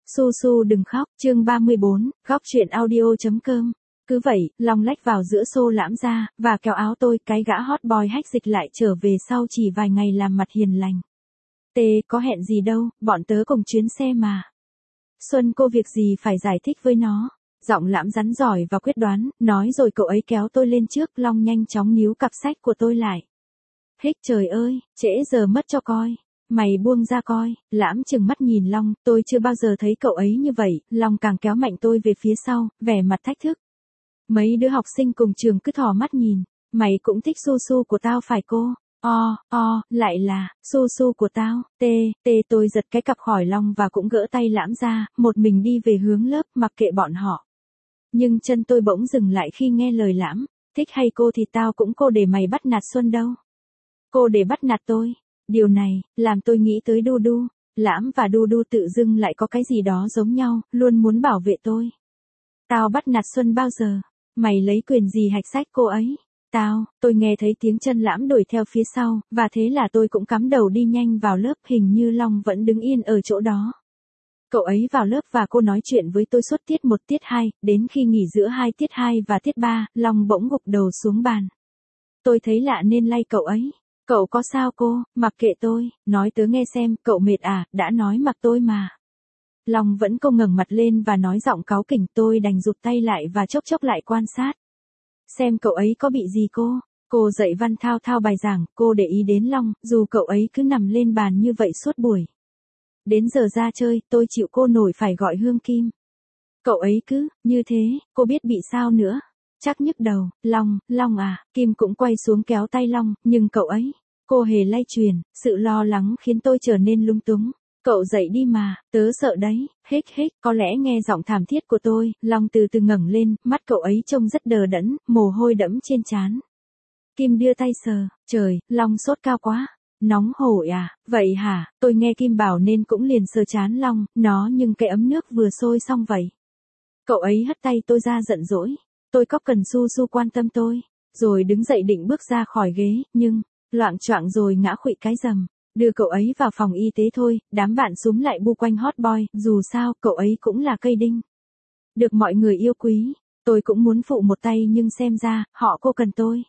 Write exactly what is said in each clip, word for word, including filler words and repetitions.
Su Su đừng khóc, chương ba mươi bốn, góc truyện audio.com. Cứ vậy, Long lách vào giữa xô lãm ra, và kéo áo tôi, cái gã hot boy hách dịch lại trở về sau chỉ vài ngày làm mặt hiền lành. Tê, có hẹn gì đâu, bọn tớ cùng chuyến xe mà. Xuân cô việc gì phải giải thích với nó. Giọng lãm rắn giỏi và quyết đoán, nói rồi cậu ấy kéo tôi lên trước, Long nhanh chóng níu cặp sách của tôi lại. Hích trời ơi, trễ giờ mất cho coi. Mày buông ra coi, lãm trừng mắt nhìn Long, tôi chưa bao giờ thấy cậu ấy như vậy, Long càng kéo mạnh tôi về phía sau, vẻ mặt thách thức. Mấy đứa học sinh cùng trường cứ thò mắt nhìn, mày cũng thích Su Su của tao phải cô? O, o, lại là, Su Su của tao, tê, tê tôi giật cái cặp khỏi Long và cũng gỡ tay lãm ra, một mình đi về hướng lớp, mặc kệ bọn họ. Nhưng chân tôi bỗng dừng lại khi nghe lời lãm, thích hay cô thì tao cũng cô để mày bắt nạt Xuân đâu. Cô để bắt nạt tôi. Điều này, làm tôi nghĩ tới Du Du, lãm và Du Du tự dưng lại có cái gì đó giống nhau, luôn muốn bảo vệ tôi. Tao bắt nạt Xuân bao giờ? Mày lấy quyền gì hạch sách cô ấy? Tao, tôi nghe thấy tiếng chân lãm đuổi theo phía sau, và thế là tôi cũng cắm đầu đi nhanh vào lớp, hình như Long vẫn đứng yên ở chỗ đó. Cậu ấy vào lớp và cô nói chuyện với tôi suốt tiết một tiết hai, đến khi nghỉ giữa hai tiết hai và tiết ba, Long bỗng gục đầu xuống bàn. Tôi thấy lạ nên lay cậu ấy. Cậu có sao cô, mặc kệ tôi, nói tớ nghe xem, cậu mệt à, đã nói mặc tôi mà. Long vẫn không ngẩng mặt lên và nói giọng cáu kỉnh, tôi đành rụt tay lại và chốc chốc lại quan sát. Xem cậu ấy có bị gì cô, cô dạy văn thao thao bài giảng, cô để ý đến Long, dù cậu ấy cứ nằm lên bàn như vậy suốt buổi. Đến giờ ra chơi, tôi chịu cô nổi phải gọi Hương Kim. Cậu ấy cứ, như thế, cô biết bị sao nữa. Chắc nhức đầu, Long, Long à, Kim cũng quay xuống kéo tay Long, nhưng cậu ấy, cô hề lay truyền, sự lo lắng khiến tôi trở nên lung túng. Cậu dậy đi mà, tớ sợ đấy, hích hích, có lẽ nghe giọng thảm thiết của tôi, Long từ từ ngẩng lên, mắt cậu ấy trông rất đờ đẫn, mồ hôi đẫm trên trán. Kim đưa tay sờ, trời, Long sốt cao quá, nóng hổi à, vậy hả, tôi nghe Kim bảo nên cũng liền sờ trán Long, nó nhưng cái ấm nước vừa sôi xong vậy. Cậu ấy hất tay tôi ra giận dỗi. Tôi có cần Su Su quan tâm tôi, rồi đứng dậy định bước ra khỏi ghế, nhưng, loạng choạng rồi ngã khuỵu cái rầm, đưa cậu ấy vào phòng y tế thôi, đám bạn xúm lại bu quanh hot boy, dù sao, cậu ấy cũng là cây đinh. Được mọi người yêu quý, tôi cũng muốn phụ một tay nhưng xem ra, họ cô cần tôi.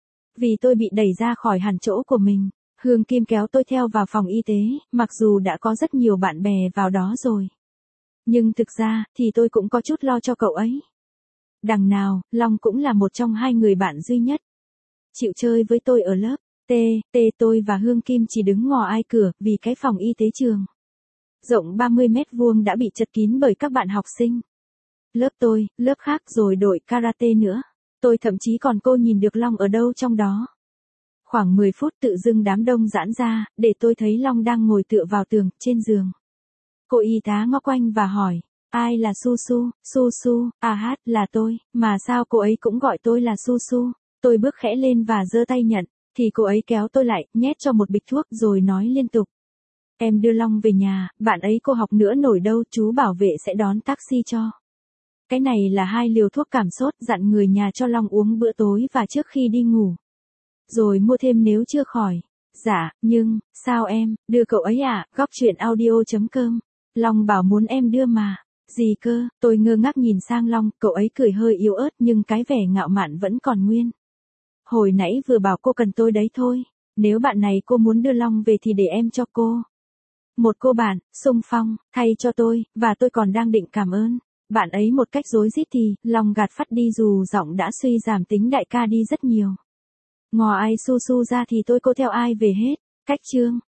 Vì tôi bị đẩy ra khỏi hẳn chỗ của mình, Hương Kim kéo tôi theo vào phòng y tế, mặc dù đã có rất nhiều bạn bè vào đó rồi. Nhưng thực ra, thì tôi cũng có chút lo cho cậu ấy. Đằng nào, Long cũng là một trong hai người bạn duy nhất chịu chơi với tôi ở lớp. T, T tôi và Hương Kim chỉ đứng ngò ai cửa, vì cái phòng y tế trường rộng ba mươi mét vuông đã bị chật kín bởi các bạn học sinh. Lớp tôi, lớp khác rồi đội karate nữa. Tôi thậm chí còn cô nhìn được Long ở đâu trong đó. Khoảng mười phút tự dưng đám đông giãn ra, để tôi thấy Long đang ngồi tựa vào tường, trên giường. Cô y tá ngó quanh và hỏi. Ai là Su Su? Su Su, à hát, là tôi, mà sao cô ấy cũng gọi tôi là Su Su? Tôi bước khẽ lên và giơ tay nhận, thì cô ấy kéo tôi lại, nhét cho một bịch thuốc rồi nói liên tục. Em đưa Long về nhà, bạn ấy cô học nữa nổi đâu, chú bảo vệ sẽ đón taxi cho. Cái này là hai liều thuốc cảm sốt, dặn người nhà cho Long uống bữa tối và trước khi đi ngủ. Rồi mua thêm nếu chưa khỏi. Dạ, nhưng, sao em, đưa cậu ấy à, góc truyện audio.com. Long bảo muốn em đưa mà. Gì cơ, tôi ngơ ngác nhìn sang Long, cậu ấy cười hơi yếu ớt nhưng cái vẻ ngạo mạn vẫn còn nguyên. Hồi nãy vừa bảo cô cần tôi đấy thôi, nếu bạn này cô muốn đưa Long về thì để em cho cô. Một cô bạn, xung phong, thay cho tôi, và tôi còn đang định cảm ơn bạn ấy một cách rối rít thì, Long gạt phắt đi dù giọng đã suy giảm tính đại ca đi rất nhiều. Ngò ai Su Su ra thì tôi cô theo ai về hết, cách chương.